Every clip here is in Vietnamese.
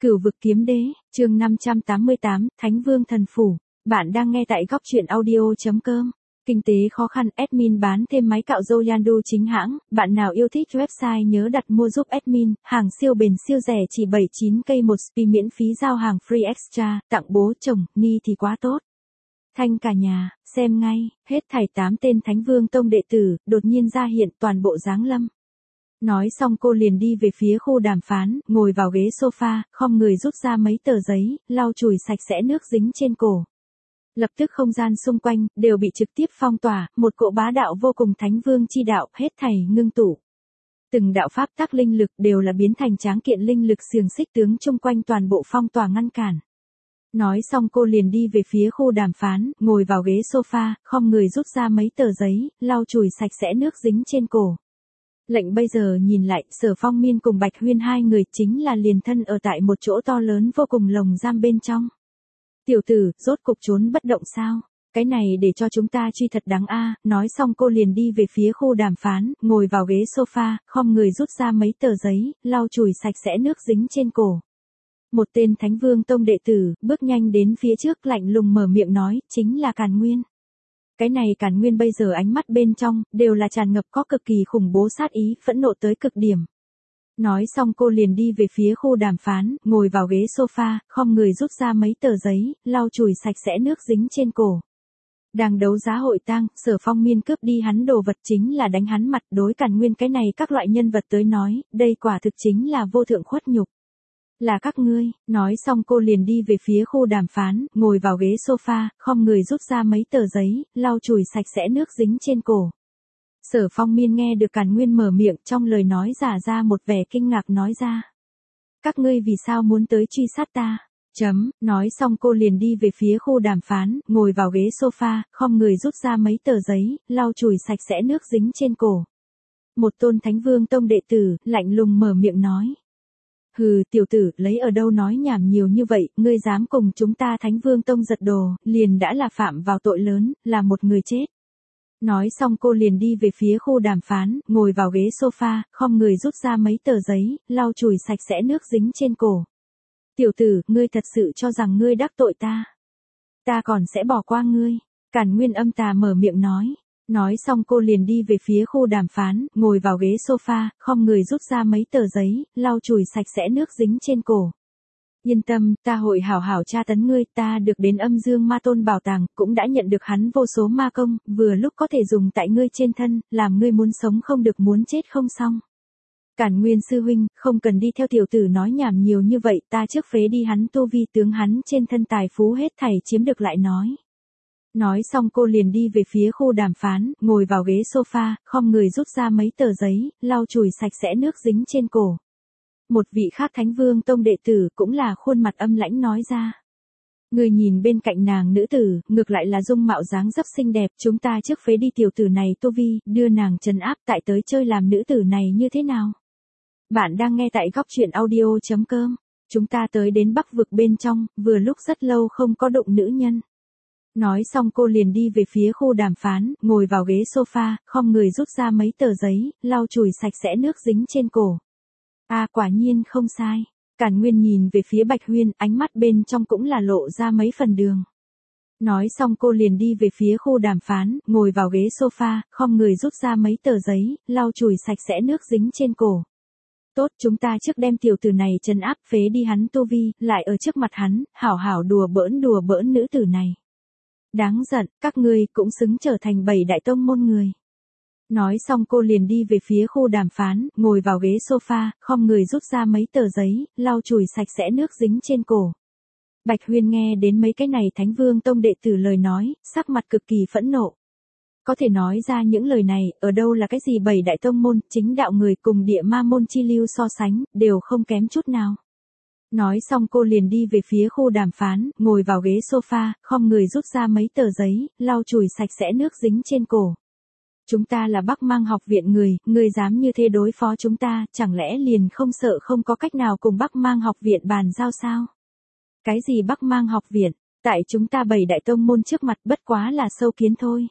Cửu vực kiếm đế, chương 588, Thánh Vương Thần Phủ. Bạn đang nghe tại góc truyện audio.com. Kinh tế khó khăn, admin bán thêm máy cạo râu Yandu chính hãng. Bạn nào yêu thích website nhớ đặt mua giúp admin. Hàng siêu bền siêu rẻ chỉ 79k một spi miễn phí giao hàng free extra. Tặng bố chồng, ni thì quá tốt. Thanh cả nhà, xem ngay, hết thảy 8 tên Thánh Vương Tông đệ tử, đột nhiên ra hiện toàn bộ giáng lâm. Nói xong cô liền đi về phía khu đàm phán, ngồi vào ghế sofa, khom người rút ra mấy tờ giấy, lau chùi sạch sẽ nước dính trên cổ. Lập tức không gian xung quanh, đều bị trực tiếp phong tỏa, một cỗ bá đạo vô cùng Thánh Vương chi đạo, hết thảy ngưng tụ. Từng đạo pháp tắc linh lực đều là biến thành tráng kiện linh lực xiềng xích tướng chung quanh toàn bộ phong tỏa ngăn cản. Nói xong cô liền đi về phía khu đàm phán, ngồi vào ghế sofa, khom người rút ra mấy tờ giấy, lau chùi sạch sẽ nước dính trên cổ. Lệnh bây giờ nhìn lại, Sở Phong Miên cùng Bạch Huyên hai người chính là liền thân ở tại một chỗ to lớn vô cùng lồng giam bên trong. Tiểu tử, rốt cục trốn bất động sao? Cái này để cho chúng ta truy thật đáng a. Nói xong cô liền đi về phía khu đàm phán, ngồi vào ghế sofa, khom người rút ra mấy tờ giấy, lau chùi sạch sẽ nước dính trên cổ. Một tên Thánh Vương Tông đệ tử, bước nhanh đến phía trước lạnh lùng mở miệng nói, chính là Càn Nguyên. Cái này Càn Nguyên bây giờ ánh mắt bên trong, đều là tràn ngập có cực kỳ khủng bố sát ý, phẫn nộ tới cực điểm. Nói xong cô liền đi về phía khu đàm phán, ngồi vào ghế sofa, khom người rút ra mấy tờ giấy, lau chùi sạch sẽ nước dính trên cổ. Đang đấu giá hội tang, Sở Phong Miên cướp đi hắn đồ vật chính là đánh hắn mặt. Đối Càn Nguyên cái này các loại nhân vật tới nói, đây quả thực chính là vô thượng khuất nhục. Là các ngươi. Nói xong cô liền đi về phía khu đàm phán, ngồi vào ghế sofa, khom người rút ra mấy tờ giấy, lau chùi sạch sẽ nước dính trên cổ. Sở Phong Miên nghe được Càn Nguyên mở miệng, trong lời nói giả ra một vẻ kinh ngạc nói ra. Các ngươi vì sao muốn tới truy sát ta? Nói xong cô liền đi về phía khu đàm phán, ngồi vào ghế sofa, khom người rút ra mấy tờ giấy, lau chùi sạch sẽ nước dính trên cổ. Một tôn Thánh Vương Tông đệ tử, lạnh lùng mở miệng nói. Hừ, tiểu tử, lấy ở đâu nói nhảm nhiều như vậy, ngươi dám cùng chúng ta Thánh Vương Tông giật đồ, liền đã là phạm vào tội lớn, là một người chết. Nói xong cô liền đi về phía khu đàm phán, ngồi vào ghế sofa, khom người rút ra mấy tờ giấy, lau chùi sạch sẽ nước dính trên cổ. Tiểu tử, ngươi thật sự cho rằng ngươi đắc tội ta? Ta còn sẽ bỏ qua ngươi. Càn Nguyên âm tà mở miệng nói. Nói xong cô liền đi về phía khu đàm phán, ngồi vào ghế sofa, khom người rút ra mấy tờ giấy, lau chùi sạch sẽ nước dính trên cổ. Yên tâm, ta hội hảo hảo tra tấn ngươi, ta được đến Âm Dương Ma Tôn bảo tàng, cũng đã nhận được hắn vô số ma công, vừa lúc có thể dùng tại ngươi trên thân, làm ngươi muốn sống không được muốn chết không xong. Càn Nguyên sư huynh, không cần đi theo tiểu tử nói nhảm nhiều như vậy, ta trước phế đi hắn tu vi tướng hắn trên thân tài phú hết thảy chiếm được lại nói. Nói xong cô liền đi về phía khu đàm phán, ngồi vào ghế sofa, khom người rút ra mấy tờ giấy, lau chùi sạch sẽ nước dính trên cổ. Một vị khác Thánh Vương Tông đệ tử cũng là khuôn mặt âm lãnh nói ra. Người nhìn bên cạnh nàng nữ tử, ngược lại là dung mạo dáng dấp xinh đẹp, chúng ta trước phế đi tiểu tử này tu vi, đưa nàng trấn áp tại tới chơi làm nữ tử này như thế nào? Bạn đang nghe tại góc truyện audio.com. Chúng ta tới đến Bắc vực bên trong, vừa lúc rất lâu không có đụng nữ nhân. Nói xong cô liền đi về phía khu đàm phán, ngồi vào ghế sofa, khom người rút ra mấy tờ giấy, lau chùi sạch sẽ nước dính trên cổ. Quả nhiên không sai. Càn Nguyên nhìn về phía Bạch Huyên, ánh mắt bên trong cũng là lộ ra mấy phần đường. Nói xong cô liền đi về phía khu đàm phán, ngồi vào ghế sofa, khom người rút ra mấy tờ giấy, lau chùi sạch sẽ nước dính trên cổ. Tốt, chúng ta trước đem tiểu tử này trấn áp, phế đi hắn tu vi, lại ở trước mặt hắn, hảo hảo đùa bỡn nữ tử này. Đáng giận, các ngươi cũng xứng trở thành 7 đại tông môn người. Nói xong cô liền đi về phía khu đàm phán, ngồi vào ghế sofa, khom người rút ra mấy tờ giấy, lau chùi sạch sẽ nước dính trên cổ. Bạch Huyên nghe đến mấy cái này Thánh Vương Tông đệ tử lời nói, sắc mặt cực kỳ phẫn nộ. Có thể nói ra những lời này, ở đâu là cái gì 7 đại tông môn, chính đạo người cùng địa ma môn chi lưu so sánh, đều không kém chút nào. Nói xong cô liền đi về phía khu đàm phán, ngồi vào ghế sofa, khom người rút ra mấy tờ giấy, lau chùi sạch sẽ nước dính trên cổ. Chúng ta là Bắc Mang học viện người dám như thế đối phó chúng ta, chẳng lẽ liền không sợ không có cách nào cùng Bắc Mang học viện bàn giao sao? Cái gì Bắc Mang học viện, tại chúng ta 7 đại tông môn trước mặt bất quá là sâu kiến thôi.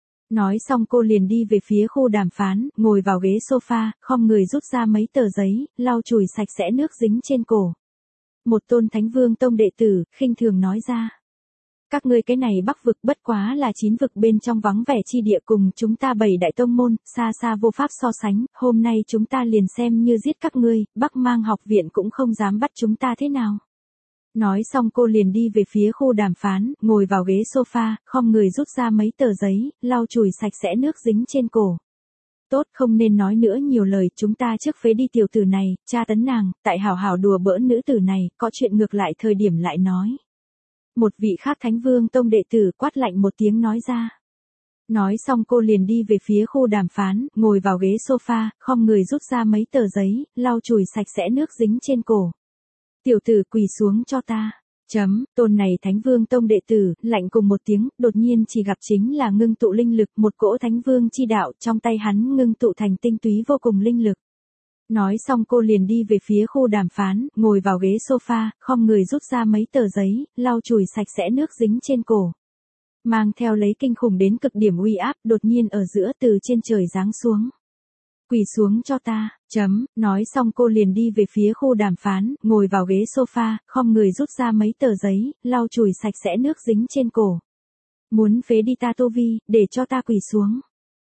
Nói xong cô liền đi về phía khu đàm phán, ngồi vào ghế sofa, khom người rút ra mấy tờ giấy, lau chùi sạch sẽ nước dính trên cổ. Một tôn Thánh Vương Tông đệ tử, khinh thường nói ra. Các ngươi cái này Bắc vực bất quá là 9 vực bên trong vắng vẻ chi địa cùng chúng ta 7 đại tông môn, xa xa vô pháp so sánh, hôm nay chúng ta liền xem như giết các ngươi, Bắc Mang học viện cũng không dám bắt chúng ta thế nào. Nói xong cô liền đi về phía khu đàm phán, ngồi vào ghế sofa, khom người rút ra mấy tờ giấy, lau chùi sạch sẽ nước dính trên cổ. Tốt, không nên nói nữa nhiều lời, chúng ta trước phế đi tiểu tử này, tra tấn nàng, tại hảo hảo đùa bỡn nữ tử này, có chuyện ngược lại thời điểm lại nói. Một vị khác Thánh Vương Tông đệ tử quát lạnh một tiếng nói ra. Nói xong cô liền đi về phía khu đàm phán, ngồi vào ghế sofa, khom người rút ra mấy tờ giấy, lau chùi sạch sẽ nước dính trên cổ. Tiểu tử quỳ xuống cho ta. Tôn này Thánh Vương Tông đệ tử, lạnh cùng một tiếng, đột nhiên chỉ gặp chính là ngưng tụ linh lực, một cỗ Thánh Vương chi đạo, trong tay hắn ngưng tụ thành tinh túy vô cùng linh lực. Nói xong cô liền đi về phía khu đàm phán, ngồi vào ghế sofa, khom người rút ra mấy tờ giấy, lau chùi sạch sẽ nước dính trên cổ. Mang theo lấy kinh khủng đến cực điểm uy áp, đột nhiên ở giữa từ trên trời giáng xuống. Quỳ xuống cho ta. Nói xong cô liền đi về phía khu đàm phán, ngồi vào ghế sofa, khom người rút ra mấy tờ giấy, lau chùi sạch sẽ nước dính trên cổ. Muốn phế đi ta Tô Vi, để cho ta quỳ xuống.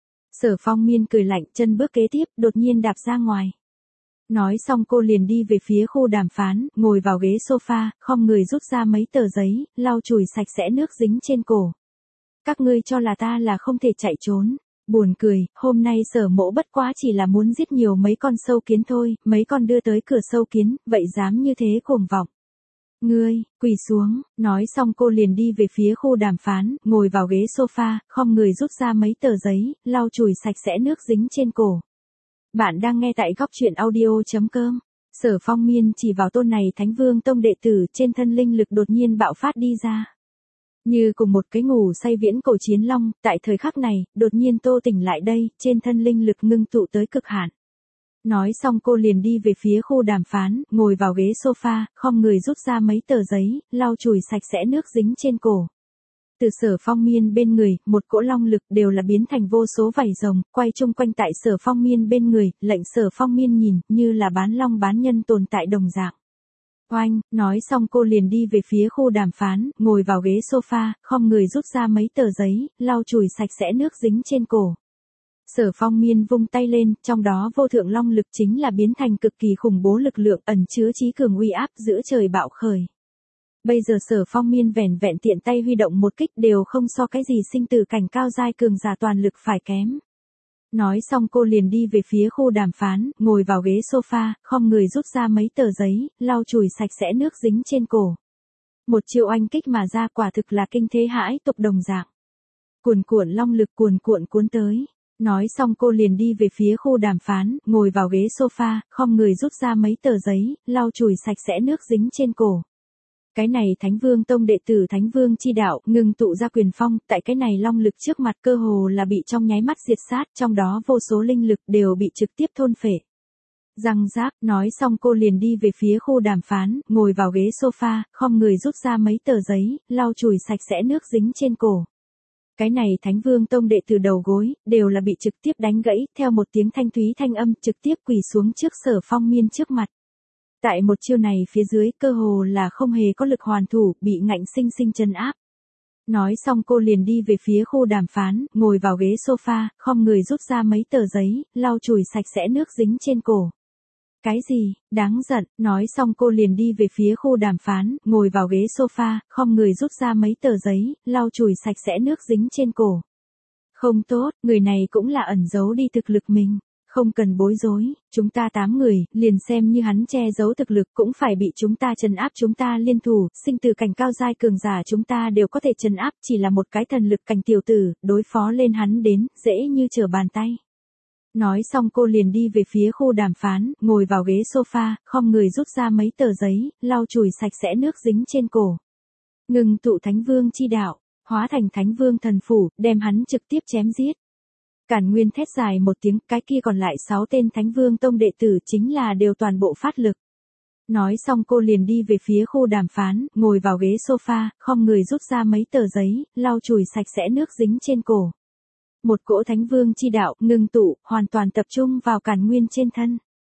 Sở Phong Miên cười lạnh, chân bước kế tiếp, đột nhiên đạp ra ngoài. Nói xong cô liền đi về phía khu đàm phán, ngồi vào ghế sofa, khom người rút ra mấy tờ giấy, lau chùi sạch sẽ nước dính trên cổ. Các ngươi cho là ta là không thể chạy trốn. Buồn cười, hôm nay Sở Mỗ bất quá chỉ là muốn giết nhiều mấy con sâu kiến thôi, mấy con đưa tới cửa sâu kiến, vậy dám như thế cuồng vọng. Ngươi, quỳ xuống, nói xong cô liền đi về phía khu đàm phán, ngồi vào ghế sofa, khom người rút ra mấy tờ giấy, lau chùi sạch sẽ nước dính trên cổ. Bạn đang nghe tại góc truyện audio.com. Sở Phong Miên chỉ vào tôn này Thánh Vương Tông đệ tử, trên thân linh lực đột nhiên bạo phát đi ra. Như cùng một cái ngủ say viễn cổ chiến long, tại thời khắc này, đột nhiên Tô tỉnh lại đây, trên thân linh lực ngưng tụ tới cực hạn. Nói xong cô liền đi về phía khu đàm phán, ngồi vào ghế sofa, khom người rút ra mấy tờ giấy, lau chùi sạch sẽ nước dính trên cổ. Từ Sở Phong Miên bên người, một cỗ long lực đều là biến thành vô số vảy rồng, quay chung quanh tại Sở Phong Miên bên người, lệnh Sở Phong Miên nhìn, như là bán long bán nhân tồn tại đồng dạng. Oanh, nói xong cô liền đi về phía khu đàm phán, ngồi vào ghế sofa, khom người rút ra mấy tờ giấy, lau chùi sạch sẽ nước dính trên cổ. Sở Phong Miên vung tay lên, trong đó vô thượng long lực chính là biến thành cực kỳ khủng bố lực lượng ẩn chứa trí cường uy áp giữa trời bạo khởi. Bây giờ Sở Phong Miên vẻn vẹn tiện tay huy động một kích đều không so cái gì sinh tử cảnh cao giai cường giả toàn lực phải kém. Nói xong cô liền đi về phía khu đàm phán, ngồi vào ghế sofa, khom người rút ra mấy tờ giấy, lau chùi sạch sẽ nước dính trên cổ. Một chiêu oanh kích mà ra quả thực là kinh thế hãi tục đồng dạng. Cuồn cuộn long lực cuồn cuộn cuốn tới. Nói xong cô liền đi về phía khu đàm phán, ngồi vào ghế sofa, khom người rút ra mấy tờ giấy, lau chùi sạch sẽ nước dính trên cổ. Cái này Thánh Vương Tông đệ tử Thánh Vương chi đạo, ngừng tụ ra quyền phong, tại cái này long lực trước mặt cơ hồ là bị trong nháy mắt diệt sát, trong đó vô số linh lực đều bị trực tiếp thôn phệ. Răng rác, nói xong cô liền đi về phía khu đàm phán, ngồi vào ghế sofa, khom người rút ra mấy tờ giấy, lau chùi sạch sẽ nước dính trên cổ. Cái này Thánh Vương Tông đệ tử đầu gối, đều là bị trực tiếp đánh gãy, theo một tiếng thanh thúy thanh âm trực tiếp quỳ xuống trước Sở Phong Miên trước mặt. Tại một chiêu này phía dưới cơ hồ là không hề có lực hoàn thủ, bị ngạnh sinh sinh trấn áp. Nói xong cô liền đi về phía khu đàm phán, ngồi vào ghế sofa, khom người rút ra mấy tờ giấy, lau chùi sạch sẽ nước dính trên cổ. Cái gì, đáng giận, nói xong cô liền đi về phía khu đàm phán, ngồi vào ghế sofa, khom người rút ra mấy tờ giấy, lau chùi sạch sẽ nước dính trên cổ. Không tốt, người này cũng là ẩn giấu đi thực lực mình. Không cần bối rối, chúng ta 8 người, liền xem như hắn che giấu thực lực cũng phải bị chúng ta trấn áp, chúng ta liên thủ, sinh tử cảnh cao giai cường giả chúng ta đều có thể trấn áp, chỉ là một cái thần lực cảnh tiểu tử, đối phó lên hắn đến, dễ như trở bàn tay. Nói xong cô liền đi về phía khu đàm phán, ngồi vào ghế sofa, khom người rút ra mấy tờ giấy, lau chùi sạch sẽ nước dính trên cổ. Ngừng tụ Thánh Vương chi đạo, hóa thành Thánh Vương thần phủ, đem hắn trực tiếp chém giết. Càn Nguyên thét dài một tiếng, cái kia còn lại 6 tên Thánh Vương Tông đệ tử chính là đều toàn bộ phát lực. Nói xong cô liền đi về phía khu đàm phán, ngồi vào ghế sofa, khom người rút ra mấy tờ giấy, lau chùi sạch sẽ nước dính trên cổ. Một cỗ Thánh Vương chi đạo, ngưng tụ, hoàn toàn tập trung vào Càn Nguyên trên thân.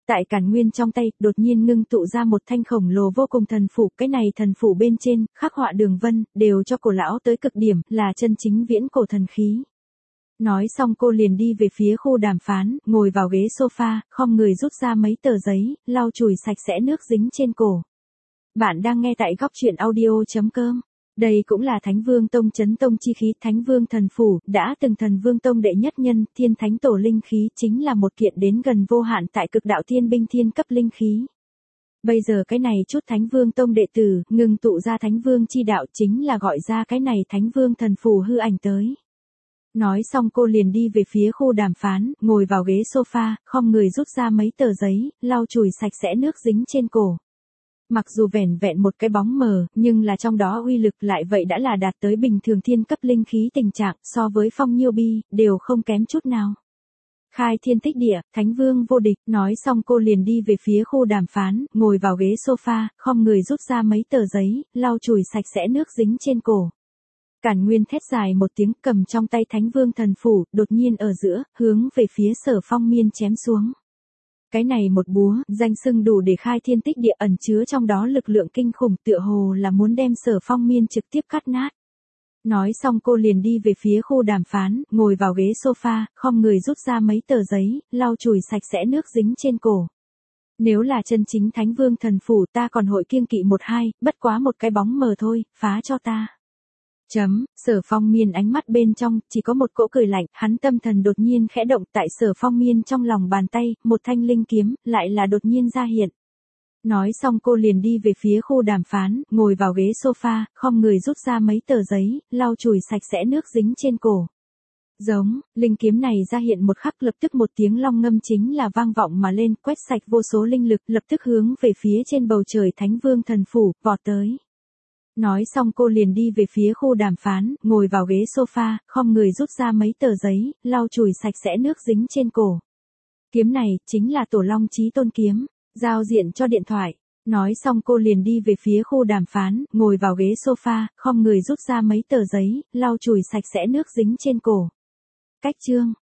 Tại Càn Nguyên trong tay, đột nhiên ngưng tụ ra một thanh khổng lồ vô cùng thần phủ, cái này thần phủ bên trên, khắc họa đường vân, đều cho cổ lão tới cực điểm, là chân chính viễn cổ thần khí. Nói xong cô liền đi về phía khu đàm phán, ngồi vào ghế sofa, khom người rút ra mấy tờ giấy, lau chùi sạch sẽ nước dính trên cổ. Bạn đang nghe tại góc truyện audio.com. Đây cũng là Thánh Vương Tông Chấn Tông chi khí, Thánh Vương thần phủ, đã từng Thần Vương Tông đệ nhất nhân, Thiên Thánh Tổ linh khí, chính là một kiện đến gần vô hạn tại Cực Đạo Thiên Binh Thiên cấp linh khí. Bây giờ cái này chút Thánh Vương Tông đệ tử, ngừng tụ ra Thánh Vương chi đạo, chính là gọi ra cái này Thánh Vương thần phủ hư ảnh tới. Nói xong cô liền đi về phía khu đàm phán, ngồi vào ghế sofa, khom người rút ra mấy tờ giấy, lau chùi sạch sẽ nước dính trên cổ. Mặc dù vẻn vẹn một cái bóng mờ, nhưng là trong đó uy lực lại vậy đã là đạt tới bình thường thiên cấp linh khí tình trạng, so với Phong Nhiêu Bi, đều không kém chút nào. Khai thiên tích địa, Thánh Vương vô địch, nói xong cô liền đi về phía khu đàm phán, ngồi vào ghế sofa, khom người rút ra mấy tờ giấy, lau chùi sạch sẽ nước dính trên cổ. Càn Nguyên thét dài một tiếng, cầm trong tay Thánh Vương thần phủ, đột nhiên ở giữa, hướng về phía Sở Phong Miên chém xuống. Cái này một búa, danh xưng đủ để khai thiên tích địa, ẩn chứa trong đó lực lượng kinh khủng, tựa hồ là muốn đem Sở Phong Miên trực tiếp cắt nát. Nói xong cô liền đi về phía khu đàm phán, ngồi vào ghế sofa, khom người rút ra mấy tờ giấy, lau chùi sạch sẽ nước dính trên cổ. Nếu là chân chính Thánh Vương thần phủ ta còn hội kiêng kỵ một hai, bất quá một cái bóng mờ thôi, phá cho ta. Sở Phong Miên ánh mắt bên trong, chỉ có một cỗ cười lạnh, hắn tâm thần đột nhiên khẽ động, tại Sở Phong Miên trong lòng bàn tay, một thanh linh kiếm, lại là đột nhiên ra hiện. Nói xong cô liền đi về phía khu đàm phán, ngồi vào ghế sofa, khom người rút ra mấy tờ giấy, lau chùi sạch sẽ nước dính trên cổ. Giống, linh kiếm này ra hiện một khắc, lập tức một tiếng long ngâm chính là vang vọng mà lên, quét sạch vô số linh lực, lập tức hướng về phía trên bầu trời Thánh Vương thần phủ, vọt tới. Nói xong cô liền đi về phía khu đàm phán, ngồi vào ghế sofa, khom người rút ra mấy tờ giấy, lau chùi sạch sẽ nước dính trên cổ. Kiếm này, chính là Tổ Long Chí Tôn kiếm, giao diện cho điện thoại. Nói xong cô liền đi về phía khu đàm phán, ngồi vào ghế sofa, khom người rút ra mấy tờ giấy, lau chùi sạch sẽ nước dính trên cổ. Cách chương.